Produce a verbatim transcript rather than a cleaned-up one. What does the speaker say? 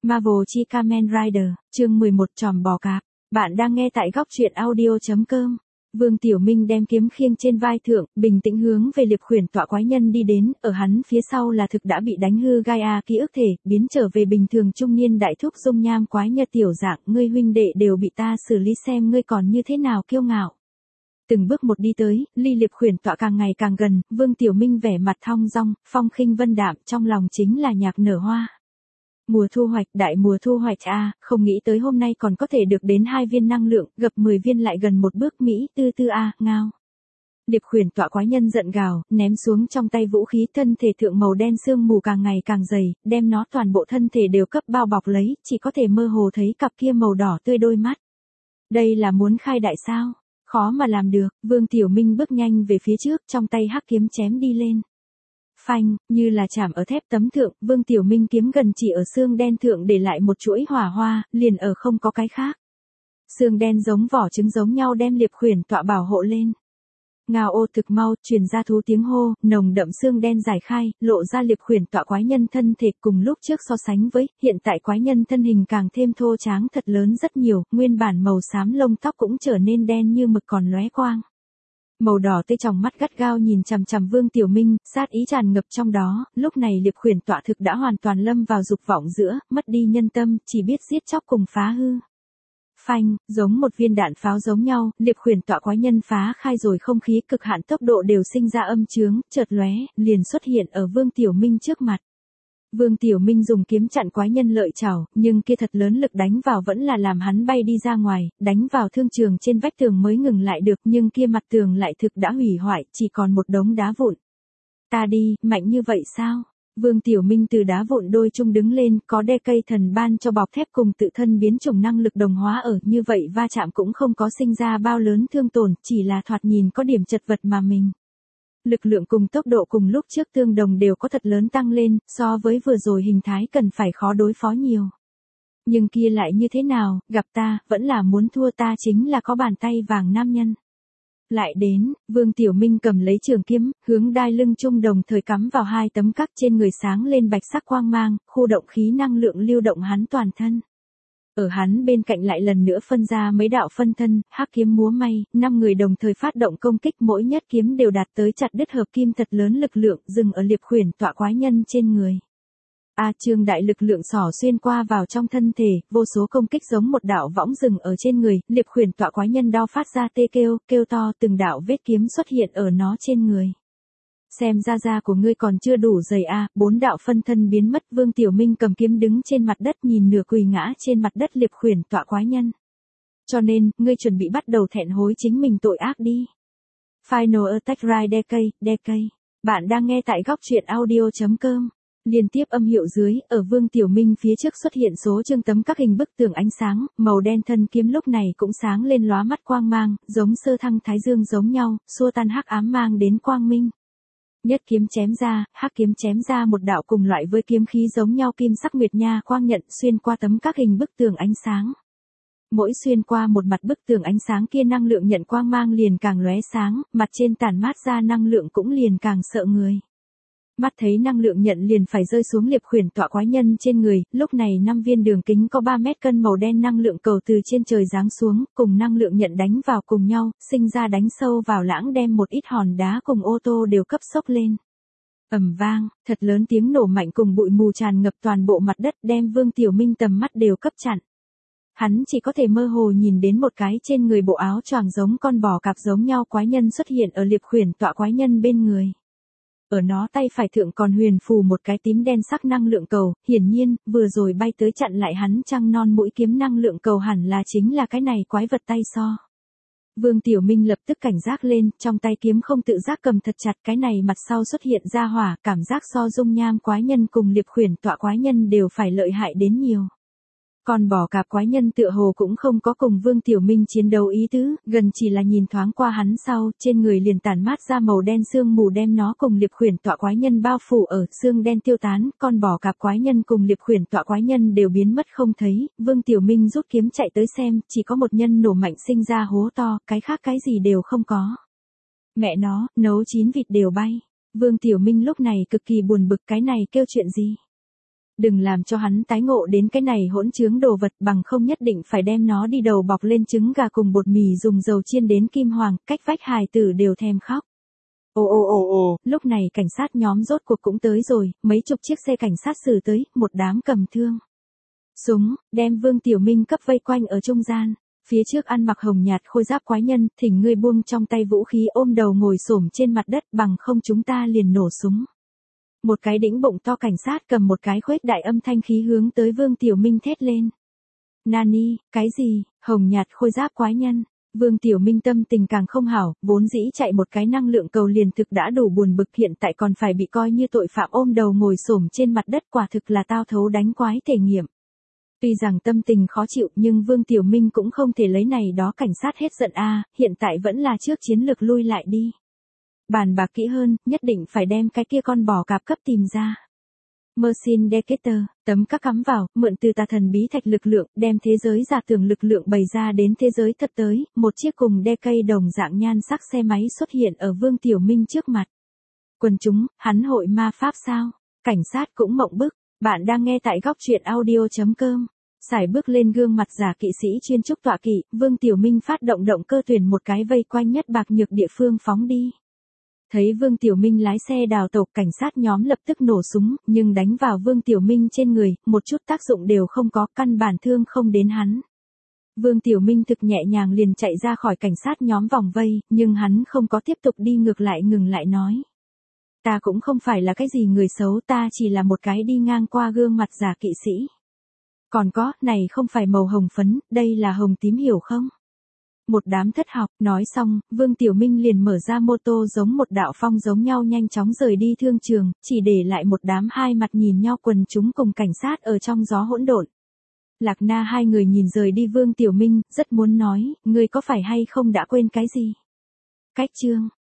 Marvel chi Kamen Rider, chương mười một tròm bò cạp. Bạn đang nghe tại góc truyện audio.com. Vương Tiểu Minh đem kiếm khiêng trên vai thượng, bình tĩnh hướng về Liệp Khuyển tọa quái nhân đi đến, ở hắn phía sau là thực đã bị đánh hư Gaia ký ức thể, biến trở về bình thường trung niên đại thúc dung nham quái nhân tiểu dạng, ngươi huynh đệ đều bị ta xử lý xem ngươi còn như thế nào kiêu ngạo. Từng bước một đi tới, ly Liệp Khuyển tọa càng ngày càng gần, Vương Tiểu Minh vẻ mặt thong dong, phong khinh vân đạm, trong lòng chính là nhạc nở hoa. Mùa thu hoạch, đại mùa thu hoạch a, không nghĩ tới hôm nay còn có thể được đến hai viên năng lượng, gặp mười viên lại gần một bước Mỹ, tư tư a, ngao. Liệp Khuyển tọa quái nhân giận gào, ném xuống trong tay vũ khí, thân thể thượng màu đen sương mù càng ngày càng dày, đem nó toàn bộ thân thể đều cấp bao bọc lấy, chỉ có thể mơ hồ thấy cặp kia màu đỏ tươi đôi mắt. Đây là muốn khai đại sao? Khó mà làm được, Vương Tiểu Minh bước nhanh về phía trước, trong tay hắc kiếm chém đi lên. Phanh, như là chạm ở thép tấm thượng, Vương Tiểu Minh kiếm gần chỉ ở xương đen thượng để lại một chuỗi hỏa hoa, liền ở không có cái khác. Xương đen giống vỏ trứng giống nhau đem Liệp Khuyển tọa bảo hộ lên. Ngao ô thực mau, truyền ra thú tiếng hô, nồng đậm xương đen giải khai, lộ ra Liệp Khuyển tọa quái nhân thân thể cùng lúc trước so sánh với, hiện tại quái nhân thân hình càng thêm thô tráng thật lớn rất nhiều, nguyên bản màu xám lông tóc cũng trở nên đen như mực còn lóe quang. Màu đỏ tươi trong mắt gắt gao nhìn chằm chằm Vương Tiểu Minh, sát ý tràn ngập trong đó, lúc này Liệp Khuyển tọa thực đã hoàn toàn lâm vào dục vọng giữa, mất đi nhân tâm, chỉ biết giết chóc cùng phá hư. Phanh, giống một viên đạn pháo giống nhau, Liệp Khuyển tọa quái nhân phá khai rồi không khí cực hạn tốc độ đều sinh ra âm chướng, chợt lóe, liền xuất hiện ở Vương Tiểu Minh trước mặt. Vương Tiểu Minh dùng kiếm chặn quái nhân lợi chảo, nhưng kia thật lớn lực đánh vào vẫn là làm hắn bay đi ra ngoài, đánh vào thương trường trên vách tường mới ngừng lại được, nhưng kia mặt tường lại thực đã hủy hoại, chỉ còn một đống đá vụn. Ta đi, mạnh như vậy sao? Vương Tiểu Minh từ đá vụn đôi chung đứng lên, có đe cây thần ban cho bọc thép cùng tự thân biến chủng năng lực đồng hóa ở, như vậy va chạm cũng không có sinh ra bao lớn thương tổn, chỉ là thoạt nhìn có điểm chật vật mà mình. Lực lượng cùng tốc độ cùng lúc trước tương đồng đều có thật lớn tăng lên, so với vừa rồi hình thái cần phải khó đối phó nhiều. Nhưng kia lại như thế nào, gặp ta, vẫn là muốn thua ta chính là có bàn tay vàng nam nhân. Lại đến, Vương Tiểu Minh cầm lấy trường kiếm, hướng đai lưng trung đồng thời cắm vào hai tấm các trên người sáng lên bạch sắc quang mang, khu động khí năng lượng lưu động hắn toàn thân. Ở hắn bên cạnh lại lần nữa phân ra mấy đạo phân thân, hắc kiếm múa may, năm người đồng thời phát động công kích, mỗi nhất kiếm đều đạt tới chặt đứt hợp kim thật lớn lực lượng, dừng ở Liệp Khuyển tọa quái nhân trên người. A trương đại lực lượng xỏ xuyên qua vào trong thân thể, vô số công kích giống một đạo võng rừng ở trên người, Liệp Khuyển tọa quái nhân đau phát ra tê kêu, kêu to, từng đạo vết kiếm xuất hiện ở nó trên người. Xem ra da của ngươi còn chưa đủ dày a, bốn đạo phân thân biến mất, Vương Tiểu Minh cầm kiếm đứng trên mặt đất nhìn nửa quỳ ngã trên mặt đất Liệp Khuyển tọa quái nhân. Cho nên, ngươi chuẩn bị bắt đầu thẹn hối chính mình tội ác đi. Final Attack Ride Decay, Decay. Bạn đang nghe tại góc truyện audio.com. Liên tiếp âm hiệu dưới, ở Vương Tiểu Minh phía trước xuất hiện số chương tấm các hình bức tường ánh sáng, màu đen thân kiếm lúc này cũng sáng lên lóa mắt quang mang, giống sơ thăng thái dương giống nhau, xua tan hắc ám mang đến quang minh. Nhất kiếm chém ra, hắc kiếm chém ra một đạo cùng loại với kiếm khí giống nhau kim sắc nguyệt nha quang nhận xuyên qua tấm các hình bức tường ánh sáng. Mỗi xuyên qua một mặt bức tường ánh sáng kia năng lượng nhận quang mang liền càng lóe sáng, mặt trên tản mát ra năng lượng cũng liền càng sợ người. Mắt thấy năng lượng nhận liền phải rơi xuống Liệp Khuyển tọa quái nhân trên người, lúc này năm viên đường kính có ba mét cân màu đen năng lượng cầu từ trên trời giáng xuống, cùng năng lượng nhận đánh vào cùng nhau, sinh ra đánh sâu vào lãng đem một ít hòn đá cùng ô tô đều cấp sốc lên. Ầm vang, thật lớn tiếng nổ mạnh cùng bụi mù tràn ngập toàn bộ mặt đất đem Vương Tiểu Minh tầm mắt đều cấp chặn. Hắn chỉ có thể mơ hồ nhìn đến một cái trên người bộ áo choàng giống con bò cạp giống nhau quái nhân xuất hiện ở Liệp Khuyển tọa quái nhân bên người. Ở nó tay phải thượng còn huyền phù một cái tím đen sắc năng lượng cầu, hiển nhiên, vừa rồi bay tới chặn lại hắn trăng non mũi kiếm năng lượng cầu hẳn là chính là cái này quái vật tay so. Vương Tiểu Minh lập tức cảnh giác lên, trong tay kiếm không tự giác cầm thật chặt, cái này mặt sau xuất hiện ra hỏa, cảm giác so dung nham quái nhân cùng Liệp Khuyển tọa quái nhân đều phải lợi hại đến nhiều. Còn bò cạp quái nhân tựa hồ cũng không có cùng Vương Tiểu Minh chiến đấu ý tứ, gần chỉ là nhìn thoáng qua hắn sau, trên người liền tản mát ra màu đen sương mù đem nó cùng Liệp Khuyển tọa quái nhân bao phủ ở, xương đen tiêu tán, con bò cạp quái nhân cùng Liệp Khuyển tọa quái nhân đều biến mất không thấy, Vương Tiểu Minh rút kiếm chạy tới xem, chỉ có một nhân nổ mạnh sinh ra hố to, cái khác cái gì đều không có. Mẹ nó, nấu chín vịt đều bay. Vương Tiểu Minh lúc này cực kỳ buồn bực, cái này kêu chuyện gì? Đừng làm cho hắn tái ngộ đến cái này hỗn trướng đồ vật, bằng không nhất định phải đem nó đi đầu bọc lên trứng gà cùng bột mì dùng dầu chiên đến kim hoàng, cách vách hài tử đều thèm khóc. Ồ ồ ồ ồ, lúc này cảnh sát nhóm rốt cuộc cũng tới rồi, mấy chục chiếc xe cảnh sát xử tới, một đám cầm thương súng, đem Vương Tiểu Minh cấp vây quanh ở trung gian. Phía trước ăn mặc hồng nhạt khôi giáp quái nhân, thỉnh ngươi buông trong tay vũ khí, ôm đầu ngồi xổm trên mặt đất, bằng không chúng ta liền nổ súng. Một cái đĩnh bụng to cảnh sát cầm một cái khuếch đại âm thanh khí hướng tới Vương Tiểu Minh thét lên. Nani, cái gì, hồng nhạt khôi giáp quái nhân. Vương Tiểu Minh tâm tình càng không hảo, vốn dĩ chạy một cái năng lượng cầu liền thực đã đủ buồn bực, hiện tại còn phải bị coi như tội phạm ôm đầu ngồi xổm trên mặt đất, quả thực là tao thấu đánh quái thể nghiệm. Tuy rằng tâm tình khó chịu nhưng Vương Tiểu Minh cũng không thể lấy này đó cảnh sát hết giận a, hiện tại vẫn là trước chiến lược lui lại đi. Bàn bạc kỹ hơn, nhất định phải đem cái kia con bò cạp cấp tìm ra. Mercin Decatur, tấm các cắm vào, mượn từ tà thần bí thạch lực lượng, đem thế giới giả tưởng lực lượng bày ra đến thế giới thật tới, một chiếc cùng đe cây đồng dạng nhan sắc xe máy xuất hiện ở Vương Tiểu Minh trước mặt. Quần chúng, hắn hội ma pháp sao? Cảnh sát cũng mộng bức, bạn đang nghe tại góc truyện audio chấm com. Sải bước lên gương mặt giả kỵ sĩ chuyên trúc tọa kỵ, Vương Tiểu Minh phát động động cơ tuyển một cái vây quanh nhất bạc nhược địa phương phóng đi. Thấy Vương Tiểu Minh lái xe đào tẩu, cảnh sát nhóm lập tức nổ súng, nhưng đánh vào Vương Tiểu Minh trên người, một chút tác dụng đều không có, căn bản thương không đến hắn. Vương Tiểu Minh thực nhẹ nhàng liền chạy ra khỏi cảnh sát nhóm vòng vây, nhưng hắn không có tiếp tục đi, ngược lại ngừng lại nói. Ta cũng không phải là cái gì người xấu, ta chỉ là một cái đi ngang qua gương mặt giả kỵ sĩ. Còn có, này không phải màu hồng phấn, đây là hồng tím, hiểu không? Một đám thất học, nói xong, Vương Tiểu Minh liền mở ra mô tô giống một đạo phong giống nhau nhanh chóng rời đi thương trường, chỉ để lại một đám hai mặt nhìn nhau quần chúng cùng cảnh sát ở trong gió hỗn độn. Lạc Na hai người nhìn rời đi Vương Tiểu Minh, rất muốn nói, ngươi có phải hay không đã quên cái gì? Cách chương,